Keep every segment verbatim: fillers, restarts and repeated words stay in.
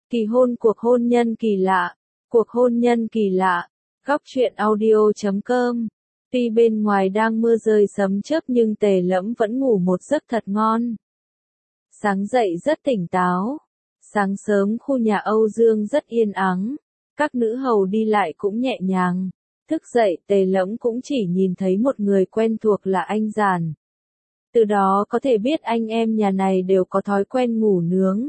Kỳ hôn cuộc hôn nhân kỳ lạ, cuộc hôn nhân kỳ lạ, góc truyện audio chấm com. Tuy bên ngoài đang mưa rơi sấm chớp nhưng Tề Lẫm vẫn ngủ một giấc thật ngon. Sáng dậy rất tỉnh táo. Sáng sớm khu nhà Âu Dương rất yên ắng, các nữ hầu đi lại cũng nhẹ nhàng. Thức dậy Tề Lẫm cũng chỉ nhìn thấy một người quen thuộc là anh Giản. Từ đó có thể biết anh em nhà này đều có thói quen ngủ nướng.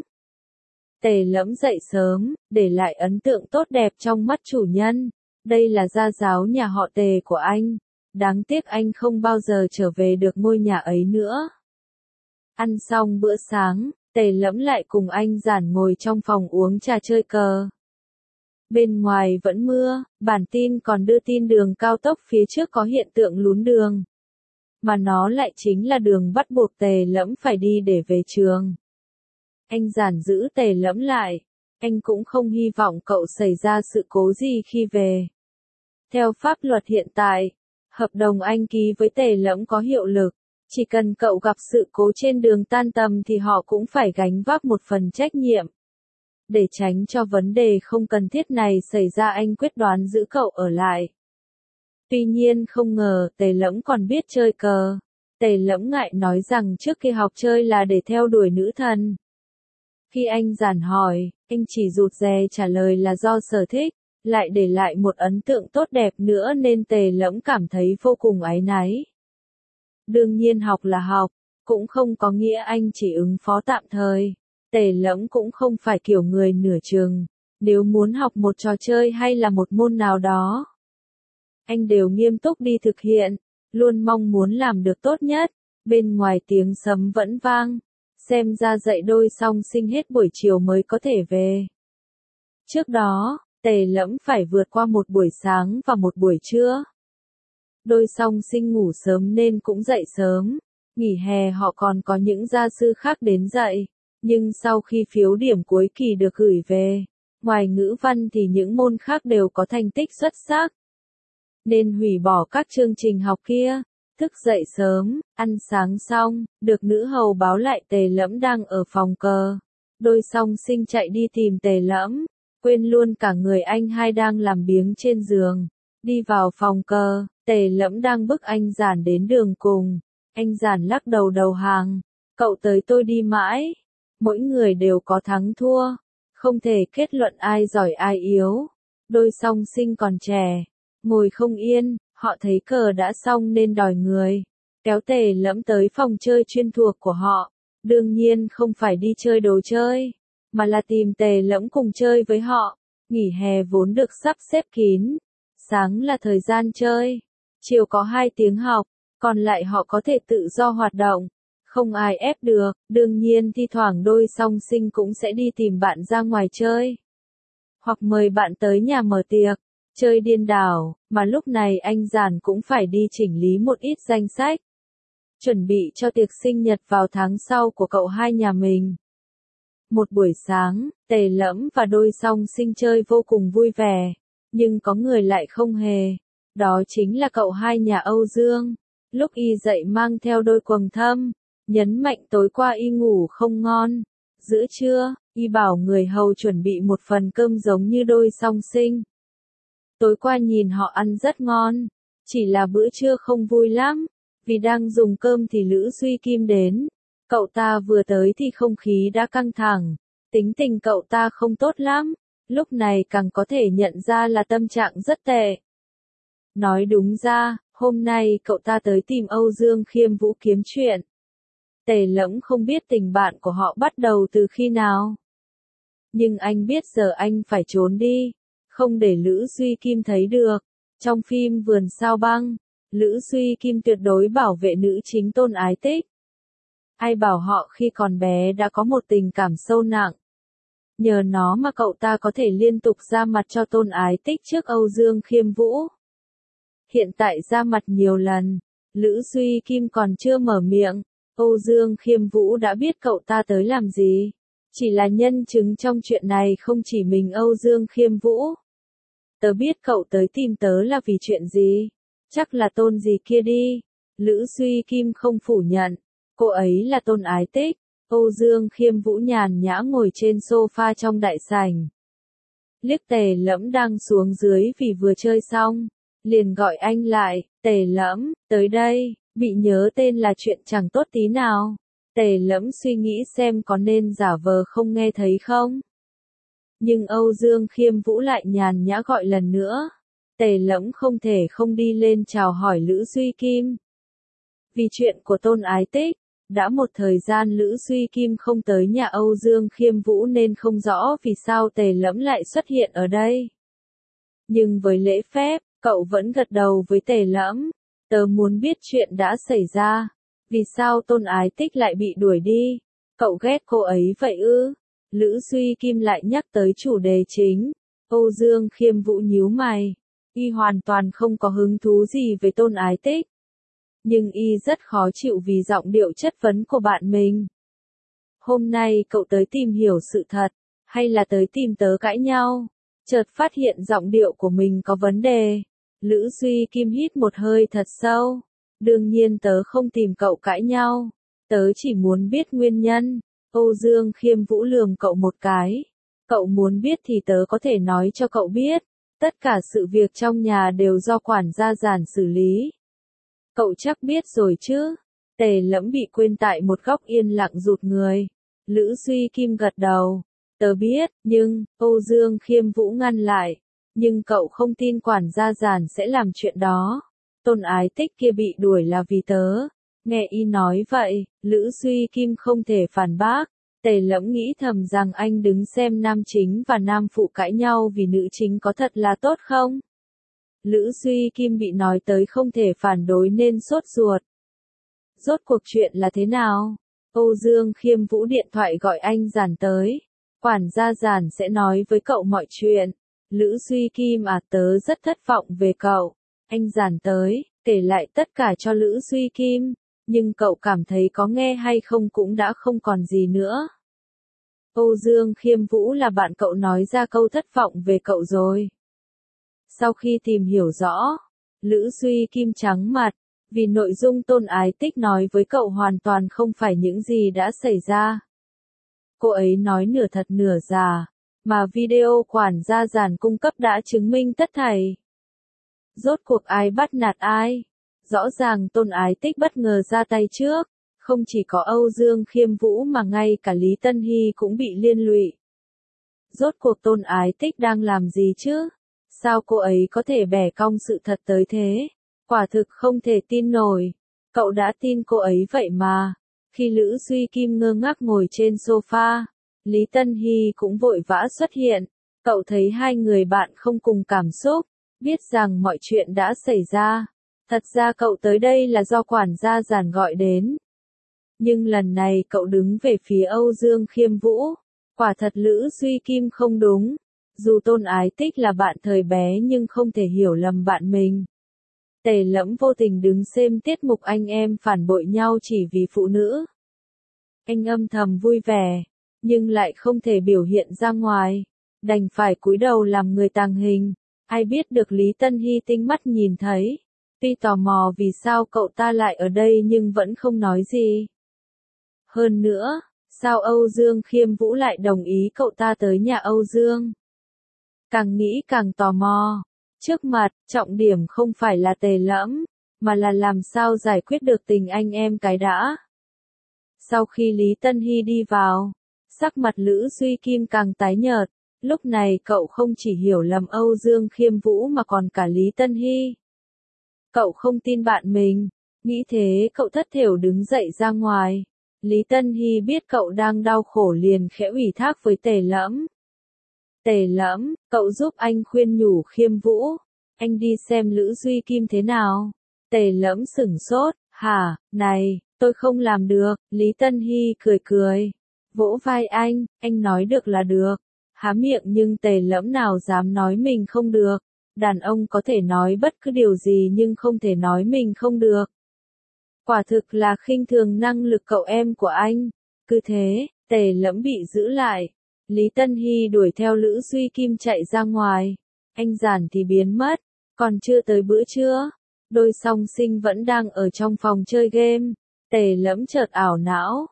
Tề Lẫm dậy sớm, để lại ấn tượng tốt đẹp trong mắt chủ nhân. Đây là gia giáo nhà họ Tề của anh. Đáng tiếc anh không bao giờ trở về được ngôi nhà ấy nữa. Ăn xong bữa sáng, Tề Lẫm lại cùng anh Giản ngồi trong phòng uống trà chơi cờ. Bên ngoài vẫn mưa, bản tin còn đưa tin đường cao tốc phía trước có hiện tượng lún đường. Mà nó lại chính là đường bắt buộc Tề Lẫm phải đi để về trường. Anh Giản giữ Tề Lẫm lại. Anh cũng không hy vọng cậu xảy ra sự cố gì khi về. Theo pháp luật hiện tại, hợp đồng anh ký với Tề Lẫm có hiệu lực. Chỉ cần cậu gặp sự cố trên đường tan tầm thì họ cũng phải gánh vác một phần trách nhiệm. Để tránh cho vấn đề không cần thiết này xảy ra anh quyết đoán giữ cậu ở lại. Tuy nhiên không ngờ Tề Lẫm còn biết chơi cờ. Tề Lẫm ngại nói rằng trước khi học chơi là để theo đuổi nữ thần. Khi anh Giản hỏi, anh chỉ rụt rè trả lời là do sở thích, lại để lại một ấn tượng tốt đẹp nữa nên Tề Lẫm cảm thấy vô cùng áy náy. Đương nhiên học là học, cũng không có nghĩa anh chỉ ứng phó tạm thời. Tề Lẫm cũng không phải kiểu người nửa chừng, nếu muốn học một trò chơi hay là một môn nào đó, anh đều nghiêm túc đi thực hiện, luôn mong muốn làm được tốt nhất. Bên ngoài tiếng sấm vẫn vang, xem ra dạy đôi song sinh hết buổi chiều mới có thể về. Trước đó, Tề Lẫm phải vượt qua một buổi sáng và một buổi trưa. Đôi song sinh ngủ sớm nên cũng dậy sớm, nghỉ hè họ còn có những gia sư khác đến dạy, nhưng sau khi phiếu điểm cuối kỳ được gửi về, ngoài ngữ văn thì những môn khác đều có thành tích xuất sắc, nên hủy bỏ các chương trình học kia. Thức dậy sớm, ăn sáng xong, được nữ hầu báo lại Tề Lẫm đang ở phòng cờ. Đôi song sinh chạy đi tìm Tề Lẫm, quên luôn cả người anh hai đang làm biếng trên giường. Đi vào phòng cờ, Tề Lẫm đang bức anh Giản đến đường cùng. Anh Giản lắc đầu đầu hàng, cậu tới tôi đi mãi. Mỗi người đều có thắng thua, không thể kết luận ai giỏi ai yếu. Đôi song sinh còn trẻ, ngồi không yên. Họ thấy cờ đã xong nên đòi người, kéo Tề Lẫm tới phòng chơi chuyên thuộc của họ. Đương nhiên không phải đi chơi đồ chơi, mà là tìm Tề Lẫm cùng chơi với họ. Nghỉ hè vốn được sắp xếp kín, sáng là thời gian chơi, chiều có hai tiếng học, còn lại họ có thể tự do hoạt động, không ai ép được. Đương nhiên thi thoảng đôi song sinh cũng sẽ đi tìm bạn ra ngoài chơi, hoặc mời bạn tới nhà mở tiệc, chơi điên đảo, mà lúc này anh Giản cũng phải đi chỉnh lý một ít danh sách, chuẩn bị cho tiệc sinh nhật vào tháng sau của cậu hai nhà mình. Một buổi sáng, Tề Lẫm và đôi song sinh chơi vô cùng vui vẻ, nhưng có người lại không hề, đó chính là cậu hai nhà Âu Dương. Lúc y dậy mang theo đôi quầng thâm, nhấn mạnh tối qua y ngủ không ngon. Giữa trưa, y bảo người hầu chuẩn bị một phần cơm giống như đôi song sinh. Tối qua nhìn họ ăn rất ngon, chỉ là bữa trưa không vui lắm, vì đang dùng cơm thì Lữ Duy Kim đến. Cậu ta vừa tới thì không khí đã căng thẳng, tính tình cậu ta không tốt lắm, lúc này càng có thể nhận ra là tâm trạng rất tệ. Nói đúng ra, hôm nay cậu ta tới tìm Âu Dương Khiêm Vũ kiếm chuyện. Tề Lẫm không biết tình bạn của họ bắt đầu từ khi nào, nhưng anh biết giờ anh phải trốn đi, không để Lữ Duy Kim thấy được. Trong phim Vườn Sao Băng, Lữ Duy Kim tuyệt đối bảo vệ nữ chính Tôn Ái Tích. Ai bảo họ khi còn bé đã có một tình cảm sâu nặng. Nhờ nó mà cậu ta có thể liên tục ra mặt cho Tôn Ái Tích trước Âu Dương Khiêm Vũ. Hiện tại ra mặt nhiều lần, Lữ Duy Kim còn chưa mở miệng, Âu Dương Khiêm Vũ đã biết cậu ta tới làm gì. Chỉ là nhân chứng trong chuyện này không chỉ mình Âu Dương Khiêm Vũ. Tớ biết cậu tới tìm tớ là vì chuyện gì, chắc là Tôn gì kia đi. Lữ Duy Kim không phủ nhận, cô ấy là Tôn Ái Tích. Âu Dương Khiêm Vũ nhàn nhã ngồi trên sofa trong đại sảnh. Liếc Tề Lẫm đang xuống dưới vì vừa chơi xong, liền gọi anh lại, Tề Lẫm, tới đây, bị nhớ tên là chuyện chẳng tốt tí nào. Tề Lẫm suy nghĩ xem có nên giả vờ không nghe thấy không. Nhưng Âu Dương Khiêm Vũ lại nhàn nhã gọi lần nữa. Tề Lẫm không thể không đi lên chào hỏi Lữ Duy Kim. Vì chuyện của Tôn Ái Tích, đã một thời gian Lữ Duy Kim không tới nhà Âu Dương Khiêm Vũ nên không rõ vì sao Tề Lẫm lại xuất hiện ở đây. Nhưng với lễ phép, cậu vẫn gật đầu với Tề Lẫm. Tớ muốn biết chuyện đã xảy ra. Vì sao Tôn Ái Tích lại bị đuổi đi? Cậu ghét cô ấy vậy ư? Lữ Duy Kim lại nhắc tới chủ đề chính. Âu Dương Khiêm Vũ nhíu mày. Y hoàn toàn không có hứng thú gì với Tôn Ái Tích. Nhưng y rất khó chịu vì giọng điệu chất vấn của bạn mình. Hôm nay cậu tới tìm hiểu sự thật, hay là tới tìm tớ cãi nhau? Chợt phát hiện giọng điệu của mình có vấn đề. Lữ Duy Kim hít một hơi thật sâu. Đương nhiên tớ không tìm cậu cãi nhau. Tớ chỉ muốn biết nguyên nhân. Âu Dương Khiêm Vũ lườm cậu một cái. Cậu muốn biết thì tớ có thể nói cho cậu biết. Tất cả sự việc trong nhà đều do quản gia Giản xử lý. Cậu chắc biết rồi chứ? Tề Lẫm bị quên tại một góc yên lặng rụt người. Lữ Duy Kim gật đầu. Tớ biết, nhưng, Âu Dương Khiêm Vũ ngăn lại. Nhưng cậu không tin quản gia Giản sẽ làm chuyện đó. Tôn Ái Tích kia bị đuổi là vì tớ. Nghe y nói vậy, Lữ Duy Kim không thể phản bác. Tề Lẫm nghĩ thầm rằng anh đứng xem nam chính và nam phụ cãi nhau vì nữ chính có thật là tốt không? Lữ Duy Kim bị nói tới không thể phản đối nên sốt ruột. Rốt cuộc chuyện là thế nào? Âu Dương Khiêm Vũ điện thoại gọi anh Giản tới. Quản gia Giản sẽ nói với cậu mọi chuyện. Lữ Duy Kim à, tớ rất thất vọng về cậu. Anh Giản tới, kể lại tất cả cho Lữ Duy Kim. Nhưng cậu cảm thấy có nghe hay không cũng đã không còn gì nữa. Âu Dương Khiêm Vũ là bạn cậu nói ra câu thất vọng về cậu rồi. Sau khi tìm hiểu rõ, Lữ Duy Kim trắng mặt, vì nội dung Tôn Ái Tích nói với cậu hoàn toàn không phải những gì đã xảy ra. Cô ấy nói nửa thật nửa giả, mà video quản gia Giản cung cấp đã chứng minh tất thảy. Rốt cuộc ai bắt nạt ai? Rõ ràng Tôn Ái Tích bất ngờ ra tay trước, không chỉ có Âu Dương Khiêm Vũ mà ngay cả Lý Tân Hy cũng bị liên lụy. Rốt cuộc Tôn Ái Tích đang làm gì chứ? Sao cô ấy có thể bẻ cong sự thật tới thế? Quả thực không thể tin nổi. Cậu đã tin cô ấy vậy mà. Khi Lữ Duy Kim ngơ ngác ngồi trên sofa, Lý Tân Hy cũng vội vã xuất hiện. Cậu thấy hai người bạn không cùng cảm xúc, biết rằng mọi chuyện đã xảy ra. Thật ra cậu tới đây là do quản gia Giản gọi đến. Nhưng lần này cậu đứng về phía Âu Dương Khiêm Vũ. Quả thật Lữ Duy Kim không đúng. Dù Tôn Ái Tích là bạn thời bé nhưng không thể hiểu lầm bạn mình. Tề Lẫm vô tình đứng xem tiết mục anh em phản bội nhau chỉ vì phụ nữ. Anh âm thầm vui vẻ, nhưng lại không thể biểu hiện ra ngoài. Đành phải cúi đầu làm người tàng hình. Ai biết được Lý Tân Hy tinh mắt nhìn thấy. Tuy tò mò vì sao cậu ta lại ở đây nhưng vẫn không nói gì. Hơn nữa, sao Âu Dương Khiêm Vũ lại đồng ý cậu ta tới nhà Âu Dương? Càng nghĩ càng tò mò. Trước mặt, trọng điểm không phải là Tề Lẫm, mà là làm sao giải quyết được tình anh em cái đã. Sau khi Lý Tân Hy đi vào, sắc mặt Lữ Duy Kim càng tái nhợt. Lúc này cậu không chỉ hiểu lầm Âu Dương Khiêm Vũ mà còn cả Lý Tân Hy. Cậu không tin bạn mình. Nghĩ thế cậu thất thểu đứng dậy ra ngoài. Lý Tân Hy biết cậu đang đau khổ liền khẽ ủy thác với Tề Lẫm. Tề Lẫm, cậu giúp anh khuyên nhủ Khiêm Vũ. Anh đi xem Lữ Duy Kim thế nào. Tề Lẫm sửng sốt. Hả, này, tôi không làm được. Lý Tân Hy cười cười. Vỗ vai anh, anh nói được là được. Há miệng nhưng Tề Lẫm nào dám nói mình không được. Đàn ông có thể nói bất cứ điều gì nhưng không thể nói mình không được. Quả thực là khinh thường năng lực cậu em của anh. Cứ thế, Tề Lẫm bị giữ lại. Lý Tân Hy đuổi theo Lữ Duy Kim chạy ra ngoài. Anh Giản thì biến mất. Còn chưa tới bữa trưa. Đôi song sinh vẫn đang ở trong phòng chơi game. Tề Lẫm chợt ảo não.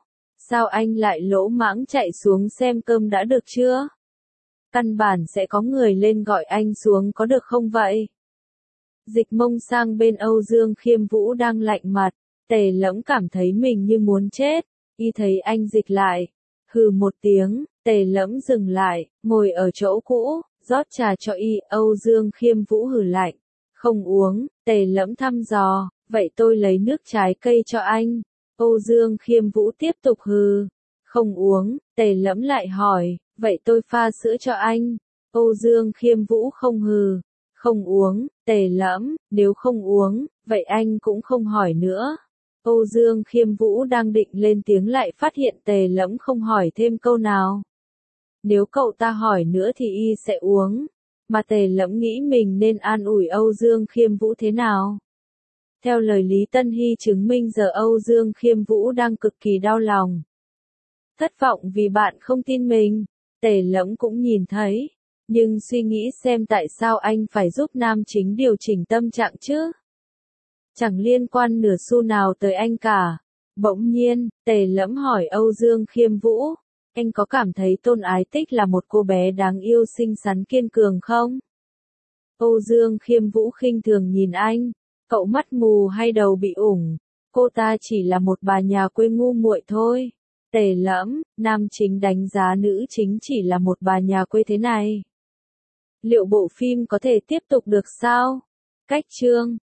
Sao anh lại lỗ mãng chạy xuống xem cơm đã được chưa? Căn bản sẽ có người lên gọi anh xuống có được không vậy? Dịch mông sang bên Âu Dương Khiêm Vũ đang lạnh mặt, Tề Lẫm cảm thấy mình như muốn chết, y thấy anh dịch lại. Hừ một tiếng, Tề Lẫm dừng lại, ngồi ở chỗ cũ, rót trà cho y, Âu Dương Khiêm Vũ hừ lạnh. Không uống, Tề Lẫm thăm dò, vậy tôi lấy nước trái cây cho anh. Âu Dương Khiêm Vũ tiếp tục hừ. Không uống, Tề Lẫm lại hỏi, vậy tôi pha sữa cho anh. Âu Dương Khiêm Vũ không hừ. Không uống, Tề Lẫm, nếu không uống, vậy anh cũng không hỏi nữa. Âu Dương Khiêm Vũ đang định lên tiếng lại phát hiện Tề Lẫm không hỏi thêm câu nào. Nếu cậu ta hỏi nữa thì y sẽ uống. Mà Tề Lẫm nghĩ mình nên an ủi Âu Dương Khiêm Vũ thế nào? Theo lời Lý Tân Hy chứng minh giờ Âu Dương Khiêm Vũ đang cực kỳ đau lòng. Thất vọng vì bạn không tin mình, Tề Lẫm cũng nhìn thấy. Nhưng suy nghĩ xem tại sao anh phải giúp nam chính điều chỉnh tâm trạng chứ? Chẳng liên quan nửa xu nào tới anh cả. Bỗng nhiên, Tề Lẫm hỏi Âu Dương Khiêm Vũ, anh có cảm thấy Tôn Ái Tích là một cô bé đáng yêu xinh xắn kiên cường không? Âu Dương Khiêm Vũ khinh thường nhìn anh, cậu mắt mù hay đầu bị ủng, cô ta chỉ là một bà nhà quê ngu muội thôi. Tề Lẫm, nam chính đánh giá nữ chính chỉ là một bà nhà quê thế này. Liệu bộ phim có thể tiếp tục được sao? Cách chương